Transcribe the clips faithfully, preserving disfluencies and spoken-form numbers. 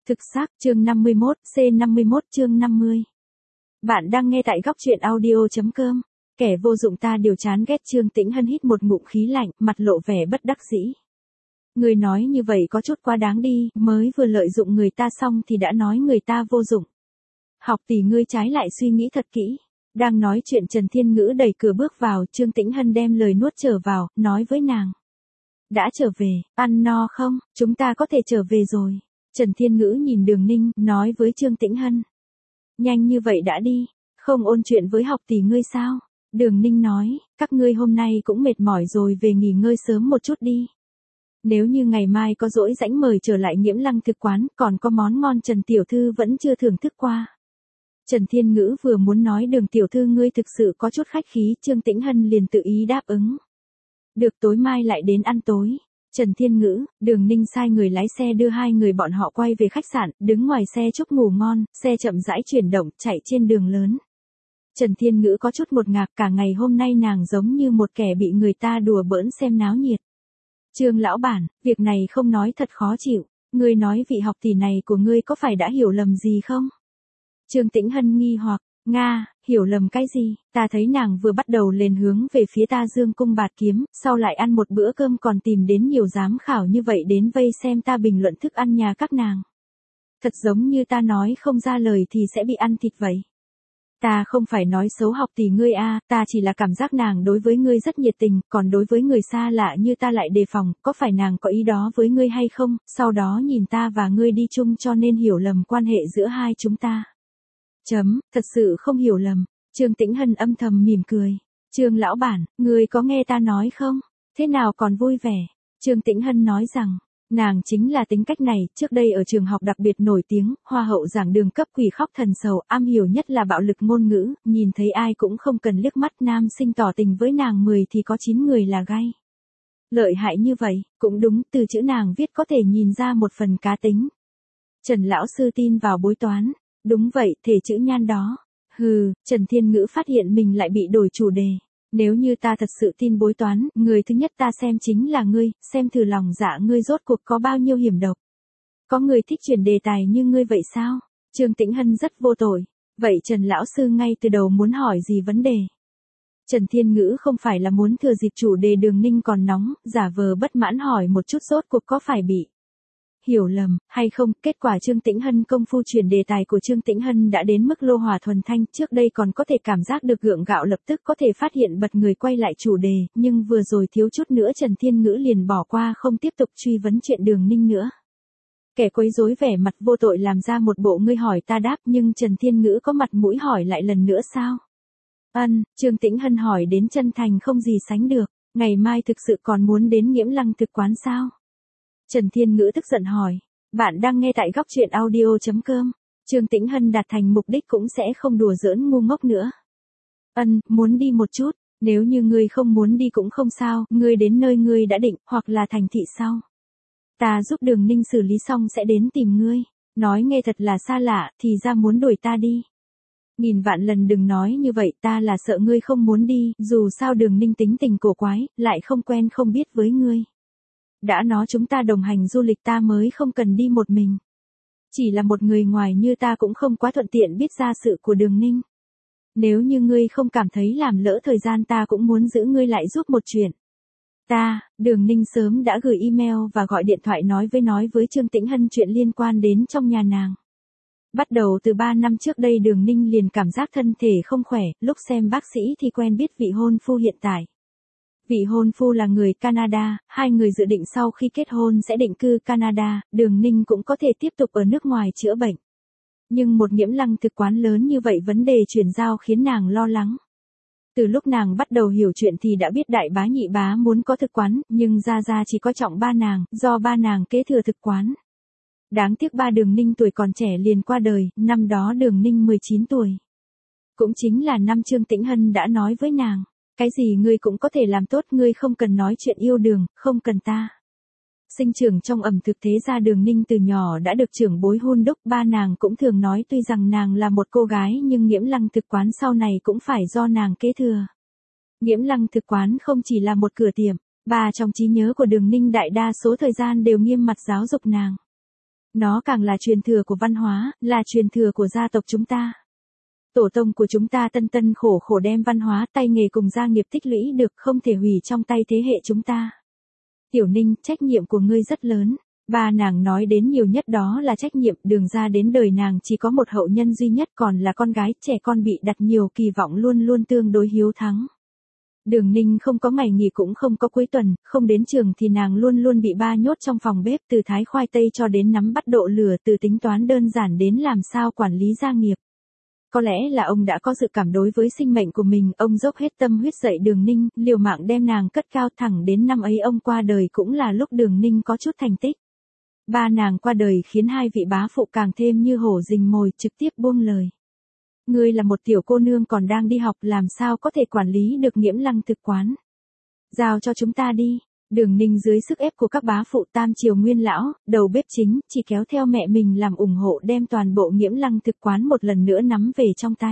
Thực xác, chương năm mươi mốt, C năm mươi mốt chương năm mươi. Bạn đang nghe tại góc truyện audio.com. Kẻ vô dụng ta điều chán ghét. Trương Tĩnh Hân hít một ngụm khí lạnh, mặt lộ vẻ bất đắc dĩ. Người nói như vậy có chút quá đáng đi, mới vừa lợi dụng người ta xong thì đã nói người ta vô dụng. Học tỷ ngươi trái lại suy nghĩ thật kỹ. Đang nói chuyện Trần Thiên Ngữ đẩy cửa bước vào, Trương Tĩnh Hân đem lời nuốt trở vào, nói với nàng. Đã trở về, ăn no không, chúng ta có thể trở về rồi. Trần Thiên Ngữ nhìn Đường Ninh, nói với Trương Tĩnh Hân. Nhanh như vậy đã đi, không ôn chuyện với học tỷ ngươi sao? Đường Ninh nói, các ngươi hôm nay cũng mệt mỏi rồi, về nghỉ ngơi sớm một chút đi. Nếu như ngày mai có rỗi rãnh mời trở lại Nghiễm Lăng thực quán, còn có món ngon Trần Tiểu Thư vẫn chưa thưởng thức qua. Trần Thiên Ngữ vừa muốn nói Đường Tiểu Thư ngươi thực sự có chút khách khí, Trương Tĩnh Hân liền tự ý đáp ứng. Được, tối mai lại đến ăn tối. Trần Thiên Ngữ, Đường Ninh sai người lái xe đưa hai người bọn họ quay về khách sạn, đứng ngoài xe chúc ngủ ngon, xe chậm rãi chuyển động, chạy trên đường lớn. Trần Thiên Ngữ có chút một ngạc, cả ngày hôm nay nàng giống như một kẻ bị người ta đùa bỡn xem náo nhiệt. Trương lão bản, việc này không nói thật khó chịu, ngươi nói vị học tỷ này của ngươi có phải đã hiểu lầm gì không? Trương Tĩnh Hân nghi hoặc, Nga, hiểu lầm cái gì, ta thấy nàng vừa bắt đầu lên hướng về phía ta dương cung bạt kiếm, sau lại ăn một bữa cơm còn tìm đến nhiều giám khảo như vậy đến vây xem ta bình luận thức ăn nhà các nàng. Thật giống như ta nói không ra lời thì sẽ bị ăn thịt vậy. Ta không phải nói xấu học tỷ ngươi a, ta chỉ là cảm giác nàng đối với ngươi rất nhiệt tình, còn đối với người xa lạ như ta lại đề phòng, có phải nàng có ý đó với ngươi hay không, sau đó nhìn ta và ngươi đi chung cho nên hiểu lầm quan hệ giữa hai chúng ta. Chấm, thật sự không hiểu lầm. Trương Tĩnh Hân âm thầm mỉm cười. Trương lão bản, người có nghe ta nói không? Thế nào còn vui vẻ? Trương Tĩnh Hân nói rằng, nàng chính là tính cách này, trước đây ở trường học đặc biệt nổi tiếng, hoa hậu giảng đường cấp quỷ khóc thần sầu, am hiểu nhất là bạo lực ngôn ngữ, nhìn thấy ai cũng không cần liếc mắt, nam sinh tỏ tình với nàng mười thì có chín người là gay. Lợi hại như vậy, cũng đúng, từ chữ nàng viết có thể nhìn ra một phần cá tính. Trần lão sư tin vào bói toán. Đúng vậy, thể chữ nhan đó. Hừ, Trần Thiên Ngữ phát hiện mình lại bị đổi chủ đề. Nếu như ta thật sự tin bói toán, người thứ nhất ta xem chính là ngươi, xem thử lòng dạ ngươi rốt cuộc có bao nhiêu hiểm độc. Có người thích chuyển đề tài như ngươi vậy sao? Trương Tĩnh Hân rất vô tội. Vậy Trần lão sư ngay từ đầu muốn hỏi gì vấn đề? Trần Thiên Ngữ không phải là muốn thừa dịp chủ đề Đường Ninh còn nóng, giả vờ bất mãn hỏi một chút rốt cuộc có phải bị hiểu lầm, hay không, kết quả Trương Tĩnh Hân công phu chuyển đề tài của Trương Tĩnh Hân đã đến mức lô hỏa thuần thanh, trước đây còn có thể cảm giác được gượng gạo lập tức có thể phát hiện bật người quay lại chủ đề, nhưng vừa rồi thiếu chút nữa Trần Thiên Ngữ liền bỏ qua không tiếp tục truy vấn chuyện Đường Ninh nữa. Kẻ quấy rối vẻ mặt vô tội làm ra một bộ ngươi hỏi ta đáp, nhưng Trần Thiên Ngữ có mặt mũi hỏi lại lần nữa sao? Ân, Trương Tĩnh Hân hỏi đến chân thành không gì sánh được, ngày mai thực sự còn muốn đến Nghiễm Lăng thực quán sao? Trần Thiên Ngữ tức giận hỏi. Bạn đang nghe tại góc truyện audio.com. Trương Tĩnh Hân đạt thành mục đích cũng sẽ không đùa giỡn ngu ngốc nữa. Ân, muốn đi một chút, nếu như ngươi không muốn đi cũng không sao, ngươi đến nơi ngươi đã định, hoặc là thành thị sau. Ta giúp Đường Ninh xử lý xong sẽ đến tìm ngươi. Nói nghe thật là xa lạ, thì ra muốn đuổi ta đi. Nghìn vạn lần đừng nói như vậy, ta là sợ ngươi không muốn đi, dù sao Đường Ninh tính tình cổ quái, lại không quen không biết với ngươi. Đã nói chúng ta đồng hành du lịch ta mới không cần đi một mình. Chỉ là một người ngoài như ta cũng không quá thuận tiện biết ra sự của Đường Ninh. Nếu như ngươi không cảm thấy làm lỡ thời gian ta cũng muốn giữ ngươi lại giúp một chuyện. Ta, Đường Ninh sớm đã gửi email và gọi điện thoại nói với nói với Trương Tĩnh Hân chuyện liên quan đến trong nhà nàng. Bắt đầu từ ba năm trước đây Đường Ninh liền cảm giác thân thể không khỏe, lúc xem bác sĩ thì quen biết vị hôn phu hiện tại. Vị hôn phu là người Canada, hai người dự định sau khi kết hôn sẽ định cư Canada, Đường Ninh cũng có thể tiếp tục ở nước ngoài chữa bệnh. Nhưng một Nghiễm Lăng thực quán lớn như vậy vấn đề chuyển giao khiến nàng lo lắng. Từ lúc nàng bắt đầu hiểu chuyện thì đã biết đại bá nhị bá muốn có thực quán, nhưng ra ra chỉ có trọng ba nàng, do ba nàng kế thừa thực quán. Đáng tiếc ba Đường Ninh tuổi còn trẻ liền qua đời, năm đó Đường Ninh mười chín tuổi. Cũng chính là năm Trương Tĩnh Hân đã nói với nàng. Cái gì ngươi cũng có thể làm tốt, ngươi không cần nói chuyện yêu đương, không cần ta. Sinh trưởng trong ẩm thực thế gia Đường Ninh từ nhỏ đã được trưởng bối hun đúc, ba nàng cũng thường nói tuy rằng nàng là một cô gái nhưng Nghiễm Lăng thực quán sau này cũng phải do nàng kế thừa. Nghiễm Lăng thực quán không chỉ là một cửa tiệm, ba trong trí nhớ của Đường Ninh đại đa số thời gian đều nghiêm mặt giáo dục nàng. Nó càng là truyền thừa của văn hóa, là truyền thừa của gia tộc chúng ta. Tổ tông của chúng ta tân tân khổ khổ đem văn hóa tay nghề cùng gia nghiệp tích lũy được không thể hủy trong tay thế hệ chúng ta. Tiểu Ninh, trách nhiệm của ngươi rất lớn. Ba nàng nói đến nhiều nhất đó là trách nhiệm. Đường ra đến đời nàng chỉ có một hậu nhân duy nhất, còn là con gái, trẻ con bị đặt nhiều kỳ vọng luôn luôn tương đối hiếu thắng. Đường Ninh không có ngày nghỉ cũng không có cuối tuần, không đến trường thì nàng luôn luôn bị ba nhốt trong phòng bếp, từ thái khoai tây cho đến nắm bắt độ lửa, từ tính toán đơn giản đến làm sao quản lý gia nghiệp. Có lẽ là ông đã có dự cảm đối với sinh mệnh của mình, ông dốc hết tâm huyết dạy Đường Ninh, liều mạng đem nàng cất cao, thẳng đến năm ấy ông qua đời cũng là lúc Đường Ninh có chút thành tích. Ba nàng qua đời khiến hai vị bá phụ càng thêm như hổ rình mồi, trực tiếp buông lời. Ngươi là một tiểu cô nương còn đang đi học, làm sao có thể quản lý được Nghiễm Lăng thực quán. Giao cho chúng ta đi. Đường Ninh dưới sức ép của các bá phụ tam triều nguyên lão, đầu bếp chính, chỉ kéo theo mẹ mình làm ủng hộ đem toàn bộ Nghiễm Lăng thực quán một lần nữa nắm về trong tay.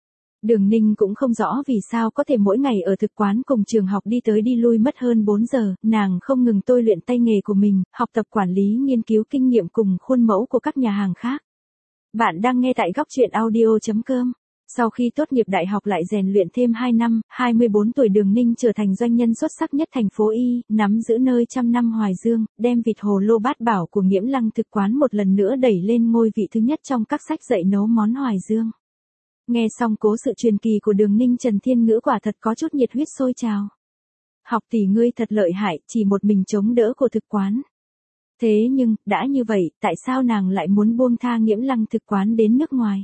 Đường Ninh cũng không rõ vì sao có thể mỗi ngày ở thực quán cùng trường học đi tới đi lui mất hơn bốn giờ, nàng không ngừng tôi luyện tay nghề của mình, học tập quản lý, nghiên cứu kinh nghiệm cùng khuôn mẫu của các nhà hàng khác. Bạn đang nghe tại góc truyện audio chấm com. Sau khi tốt nghiệp đại học lại rèn luyện thêm hai năm, hai mươi bốn tuổi Đường Ninh trở thành doanh nhân xuất sắc nhất thành phố Y, nắm giữ nơi trăm năm Hoài Dương, đem vịt hồ lô bát bảo của Nghiễm Lăng thực quán một lần nữa đẩy lên ngôi vị thứ nhất trong các sách dạy nấu món Hoài Dương. Nghe xong cố sự truyền kỳ của Đường Ninh, Trần Thiên Ngữ quả thật có chút nhiệt huyết sôi trào. Học tỷ ngươi thật lợi hại, chỉ một mình chống đỡ của thực quán. Thế nhưng, đã như vậy, tại sao nàng lại muốn buông tha Nghiễm Lăng thực quán đến nước ngoài?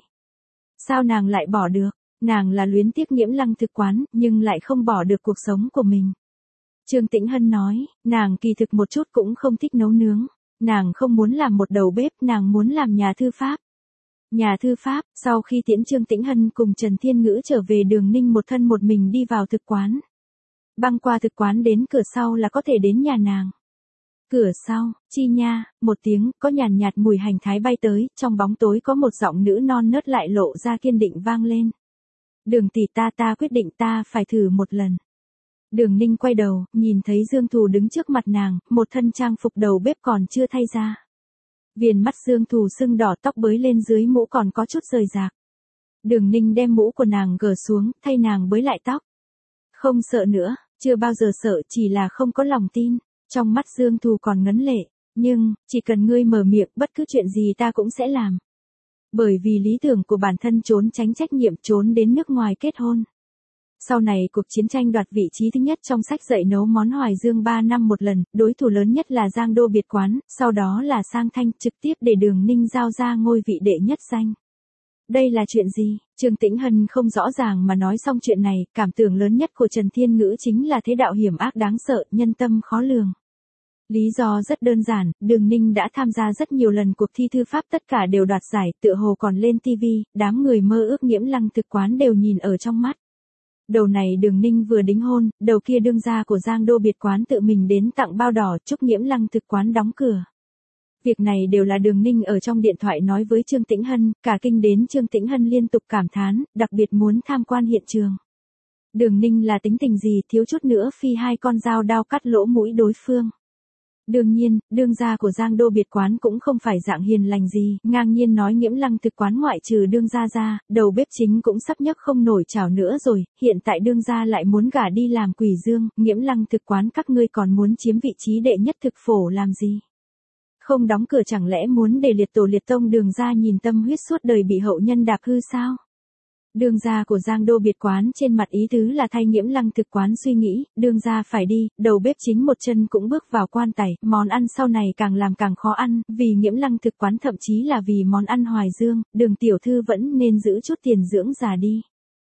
Sao nàng lại bỏ được? Nàng là luyến tiếc Nghiễm Lăng thực quán, nhưng lại không bỏ được cuộc sống của mình. Trương Tĩnh Hân nói, nàng kỳ thực một chút cũng không thích nấu nướng. Nàng không muốn làm một đầu bếp, nàng muốn làm nhà thư pháp. Nhà thư pháp, sau khi tiễn Trương Tĩnh Hân cùng Trần Thiên Ngữ trở về, Đường Ninh một thân một mình đi vào thực quán. Băng qua thực quán đến cửa sau là có thể đến nhà nàng. Cửa sau, chi nha, một tiếng, có nhàn nhạt mùi hành thái bay tới, trong bóng tối có một giọng nữ non nớt lại lộ ra kiên định vang lên. Đường tỷ, ta ta quyết định ta phải thử một lần. Đường Ninh quay đầu, nhìn thấy Dương Thù đứng trước mặt nàng, một thân trang phục đầu bếp còn chưa thay ra. Viền mắt Dương Thù sưng đỏ, tóc bới lên dưới mũ còn có chút rời rạc. Đường Ninh đem mũ của nàng gỡ xuống, thay nàng bới lại tóc. Không sợ nữa, chưa bao giờ sợ, chỉ là không có lòng tin. Trong mắt Dương Thù còn ngấn lệ, nhưng, chỉ cần ngươi mở miệng, bất cứ chuyện gì ta cũng sẽ làm. Bởi vì lý tưởng của bản thân trốn tránh trách nhiệm, trốn đến nước ngoài kết hôn. Sau này cuộc chiến tranh đoạt vị trí thứ nhất trong sách dạy nấu món Hoài Dương ba năm một lần, đối thủ lớn nhất là Giang Đô Biệt Quán, sau đó là Sang Thanh, trực tiếp để Đường Ninh giao ra ngôi vị đệ nhất danh. Đây là chuyện gì? Trương Tĩnh Hân không rõ ràng mà nói xong chuyện này, cảm tưởng lớn nhất của Trần Thiên Ngữ chính là thế đạo hiểm ác đáng sợ, nhân tâm khó lường. Lý do rất đơn giản, Đường Ninh đã tham gia rất nhiều lần cuộc thi thư pháp, tất cả đều đoạt giải, tựa hồ còn lên ti vi, đám người mơ ước Nghiễm Lăng thực quán đều nhìn ở trong mắt. Đầu này Đường Ninh vừa đính hôn, đầu kia đương gia của Giang Đô Biệt Quán tự mình đến tặng bao đỏ chúc Nghiễm Lăng thực quán đóng cửa. Việc này đều là Đường Ninh ở trong điện thoại nói với Trương Tĩnh Hân, cả kinh đến Trương Tĩnh Hân liên tục cảm thán, đặc biệt muốn tham quan hiện trường. Đường Ninh là tính tình gì, thiếu chút nữa phi hai con dao đao cắt lỗ mũi đối phương. Đương nhiên, đương gia của Giang Đô Biệt Quán cũng không phải dạng hiền lành gì, ngang nhiên nói Nghiễm Lăng thực quán ngoại trừ đương gia ra, đầu bếp chính cũng sắp nhấc không nổi chảo nữa rồi, hiện tại đương gia lại muốn gả đi làm quỷ dương, Nghiễm Lăng thực quán các ngươi còn muốn chiếm vị trí đệ nhất thực phổ làm gì? Không đóng cửa chẳng lẽ muốn để liệt tổ liệt tông Đường gia nhìn tâm huyết suốt đời bị hậu nhân đạp hư sao? Đương gia của Giang Đô Biệt Quán trên mặt ý tứ là thay Nghiễm Lăng thực quán suy nghĩ, đương gia phải đi, đầu bếp chính một chân cũng bước vào quan tài, món ăn sau này càng làm càng khó ăn, vì Nghiễm Lăng thực quán thậm chí là vì món ăn Hoài Dương, Đường tiểu thư vẫn nên giữ chút tiền dưỡng già đi.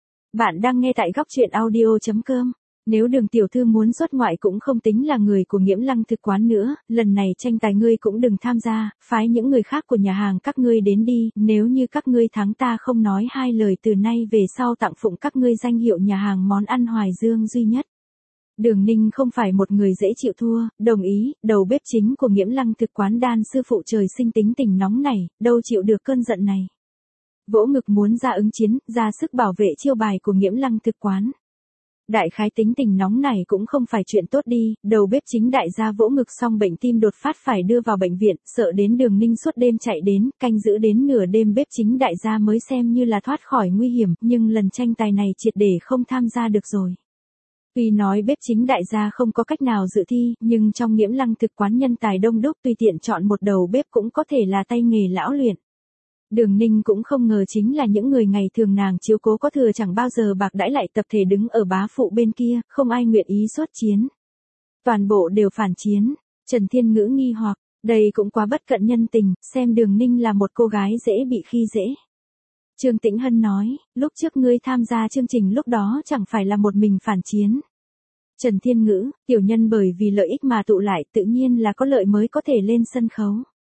Bạn đang nghe tại góc truyện audio chấm com. Nếu Đường tiểu thư muốn xuất ngoại cũng không tính là người của Nghiễm Lăng thực quán nữa, lần này tranh tài ngươi cũng đừng tham gia, phái những người khác của nhà hàng các ngươi đến đi, nếu như các ngươi thắng ta không nói hai lời từ nay về sau tặng phụng các ngươi danh hiệu nhà hàng món ăn Hoài Dương duy nhất. Đường Ninh không phải một người dễ chịu thua, đồng ý, đầu bếp chính của Nghiễm Lăng thực quán Đan sư phụ trời sinh tính tình nóng này, đâu chịu được cơn giận này. Vỗ ngực muốn ra ứng chiến, ra sức bảo vệ chiêu bài của Nghiễm Lăng thực quán. Đại khái tính tình nóng này cũng không phải chuyện tốt đi, đầu bếp chính đại gia vỗ ngực xong bệnh tim đột phát phải đưa vào bệnh viện, sợ đến Đường Ninh suốt đêm chạy đến, canh giữ đến nửa đêm bếp chính đại gia mới xem như là thoát khỏi nguy hiểm, nhưng lần tranh tài này triệt để không tham gia được rồi. Tuy nói bếp chính đại gia không có cách nào dự thi, nhưng trong Nghiễm Lăng thực quán nhân tài đông đúc tùy tiện chọn một đầu bếp cũng có thể là tay nghề lão luyện. Đường Ninh cũng không ngờ chính là những người ngày thường nàng chiếu cố có thừa chẳng bao giờ bạc đãi lại tập thể đứng ở bá phụ bên kia, không ai nguyện ý xuất chiến. Toàn bộ đều phản chiến, Trần Thiên Ngữ nghi hoặc, đây cũng quá bất cận nhân tình, xem Đường Ninh là một cô gái dễ bị khi dễ. Trương Tĩnh Hân nói, lúc trước ngươi tham gia chương trình lúc đó chẳng phải là một mình phản chiến. Trần Thiên Ngữ, tiểu nhân bởi vì lợi ích mà tụ lại tự nhiên là có lợi mới có thể lên sân khấu.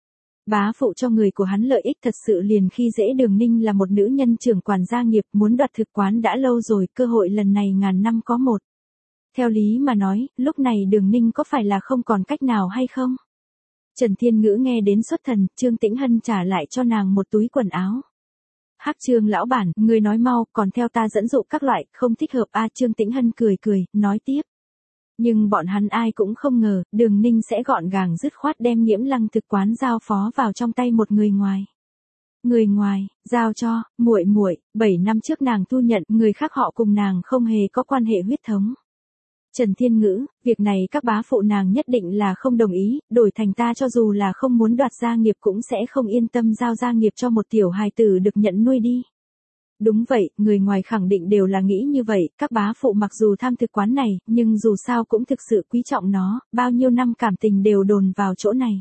Bá phụ cho người của hắn lợi ích thật sự liền khi dễ. Đường Ninh là một nữ nhân trưởng quản gia nghiệp muốn đoạt thực quán đã lâu rồi, cơ hội lần này ngàn năm có một. Theo lý mà nói, lúc này Đường Ninh có phải là không còn cách nào hay không? Trần Thiên Ngữ nghe đến xuất thần, Trương Tĩnh Hân trả lại cho nàng một túi quần áo. Hắc Trương lão bản, người nói mau, còn theo ta dẫn dụ các loại, không thích hợp a. Trương Tĩnh Hân cười cười, nói tiếp. Nhưng bọn hắn ai cũng không ngờ, Đường Ninh sẽ gọn gàng dứt khoát đem Nghiễm Lăng thực quán giao phó vào trong tay một người ngoài. Người ngoài, giao cho, muội muội, bảy năm trước nàng thu nhận, người khác họ cùng nàng không hề có quan hệ huyết thống. Trần Thiên Ngữ, việc này các bá phụ nàng nhất định là không đồng ý, đổi thành ta cho dù là không muốn đoạt gia nghiệp cũng sẽ không yên tâm giao gia nghiệp cho một tiểu hài tử được nhận nuôi đi. Đúng vậy, người ngoài khẳng định đều là nghĩ như vậy, các bá phụ mặc dù tham thực quán này, nhưng dù sao cũng thực sự quý trọng nó, bao nhiêu năm cảm tình đều đồn vào chỗ này.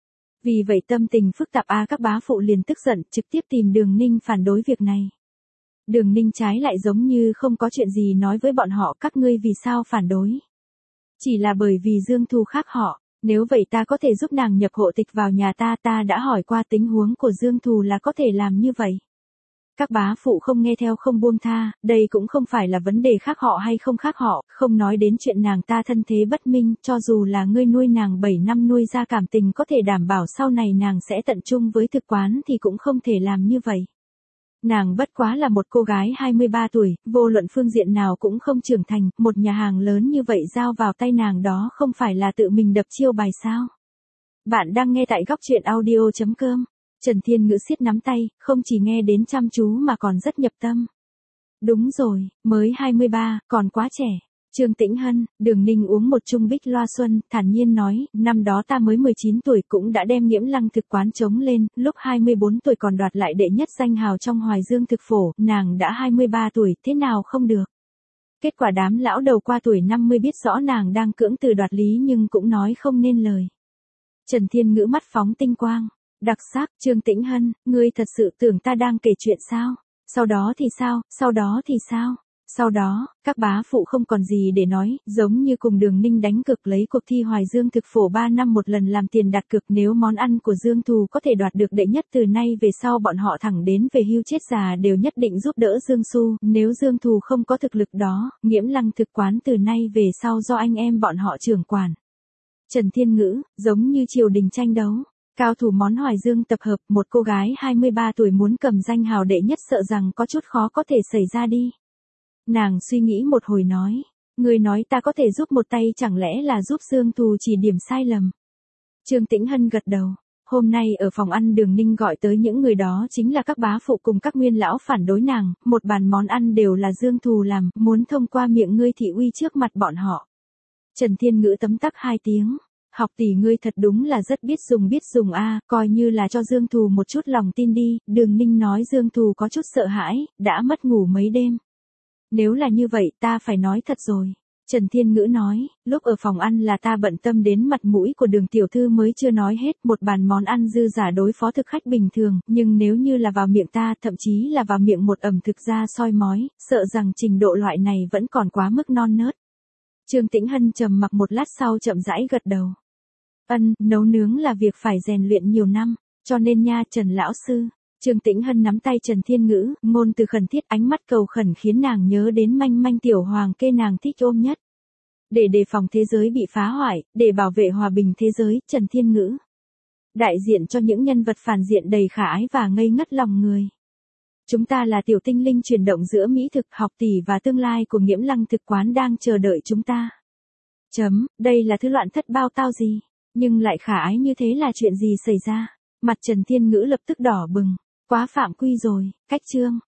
Vì vậy tâm tình phức tạp a các bá phụ liền tức giận, trực tiếp tìm Đường Ninh phản đối việc này. Đường Ninh trái lại giống như không có chuyện gì nói với bọn họ, các ngươi vì sao phản đối. Chỉ là bởi vì Dương Thu khác họ, nếu vậy ta có thể giúp nàng nhập hộ tịch vào nhà ta, ta đã hỏi qua tình huống của Dương Thu là có thể làm như vậy. Các bá phụ không nghe theo không buông tha, đây cũng không phải là vấn đề khác họ hay không khác họ, không nói đến chuyện nàng ta thân thế bất minh, cho dù là ngươi nuôi nàng bảy năm nuôi ra cảm tình có thể đảm bảo sau này nàng sẽ tận trung với thực quán thì cũng không thể làm như vậy. Nàng bất quá là một cô gái hai mươi ba tuổi, vô luận phương diện nào cũng không trưởng thành, một nhà hàng lớn như vậy giao vào tay nàng đó không phải là tự mình đập chiêu bài sao. Bạn đang nghe tại góc truyện audio chấm com. Trần Thiên Ngữ siết nắm tay, không chỉ nghe đến chăm chú mà còn rất nhập tâm. Đúng rồi, mới hai mươi ba, còn quá trẻ. Trương Tĩnh Hân, Đường Ninh uống một chung bích loa xuân, thản nhiên nói, năm đó ta mới mười chín tuổi cũng đã đem Nghiễm Lăng thực quán chống lên, lúc hai mươi bốn tuổi còn đoạt lại đệ nhất danh hào trong Hoài Dương thực phổ, nàng đã hai mươi ba tuổi, thế nào không được. Kết quả đám lão đầu qua tuổi năm mươi biết rõ nàng đang cưỡng từ đoạt lý nhưng cũng nói không nên lời. Trần Thiên Ngữ mắt phóng tinh quang. Đặc sắc, Trương Tĩnh Hân, ngươi thật sự tưởng ta đang kể chuyện sao? Sau đó thì sao, sau đó thì sao? Sau đó, các bá phụ không còn gì để nói, giống như cùng Đường Ninh đánh cược lấy cuộc thi Hoài Dương thực phổ ba năm một lần làm tiền đặt cược, nếu món ăn của Dương Thù có thể đoạt được đệ nhất từ nay về sau bọn họ thẳng đến về hưu chết già đều nhất định giúp đỡ Dương Xu, nếu Dương Thù không có thực lực đó, Nghiễm Lăng thực quán từ nay về sau do anh em bọn họ trưởng quản. Trần Thiên Ngữ, giống như triều đình tranh đấu. Cao thủ món Hoài Dương tập hợp, một cô gái hai mươi ba tuổi muốn cầm danh hào đệ nhất sợ rằng có chút khó có thể xảy ra đi. Nàng suy nghĩ một hồi nói, người nói ta có thể giúp một tay chẳng lẽ là giúp Dương Thù chỉ điểm sai lầm. Trương Tĩnh Hân gật đầu, hôm nay ở phòng ăn Đường Ninh gọi tới những người đó chính là các bá phụ cùng các nguyên lão phản đối nàng, một bàn món ăn đều là Dương Thù làm, muốn thông qua miệng ngươi thị uy trước mặt bọn họ. Trần Thiên Ngữ tấm tắc hai tiếng. Học tỷ ngươi thật đúng là rất biết dùng biết dùng a, coi như là cho Dương Thù một chút lòng tin đi. Đường Ninh nói Dương Thù có chút sợ hãi, đã mất ngủ mấy đêm. Nếu là như vậy ta phải nói thật rồi. Trần Thiên Ngữ nói, lúc ở phòng ăn là ta bận tâm đến mặt mũi của Đường tiểu thư mới chưa nói hết, một bàn món ăn dư giả đối phó thực khách bình thường, nhưng nếu như là vào miệng ta, thậm chí là vào miệng một ẩm thực gia soi mói, sợ rằng trình độ loại này vẫn còn quá mức non nớt. Trương Tĩnh Hân trầm mặc một lát sau chậm rãi gật đầu. Ân, nấu nướng là việc phải rèn luyện nhiều năm, cho nên nha Trần lão sư. Trương Tĩnh Hân nắm tay Trần Thiên Ngữ, ngôn từ khẩn thiết, ánh mắt cầu khẩn khiến nàng nhớ đến manh manh tiểu hoàng kê nàng thích ôm nhất. Để đề phòng thế giới bị phá hoại, để bảo vệ hòa bình thế giới, Trần Thiên Ngữ đại diện cho những nhân vật phản diện đầy khả ái và ngây ngất lòng người. Chúng ta là tiểu tinh linh chuyển động giữa mỹ thực, học tỷ và tương lai của Nghiễm Lăng thực quán đang chờ đợi chúng ta. Chấm, đây là thứ loạn thất bao tao gì? Nhưng lại khả ái như thế là chuyện gì xảy ra? Mặt Trần Thiên Ngữ lập tức đỏ bừng. Quá phạm quy rồi, cách chương.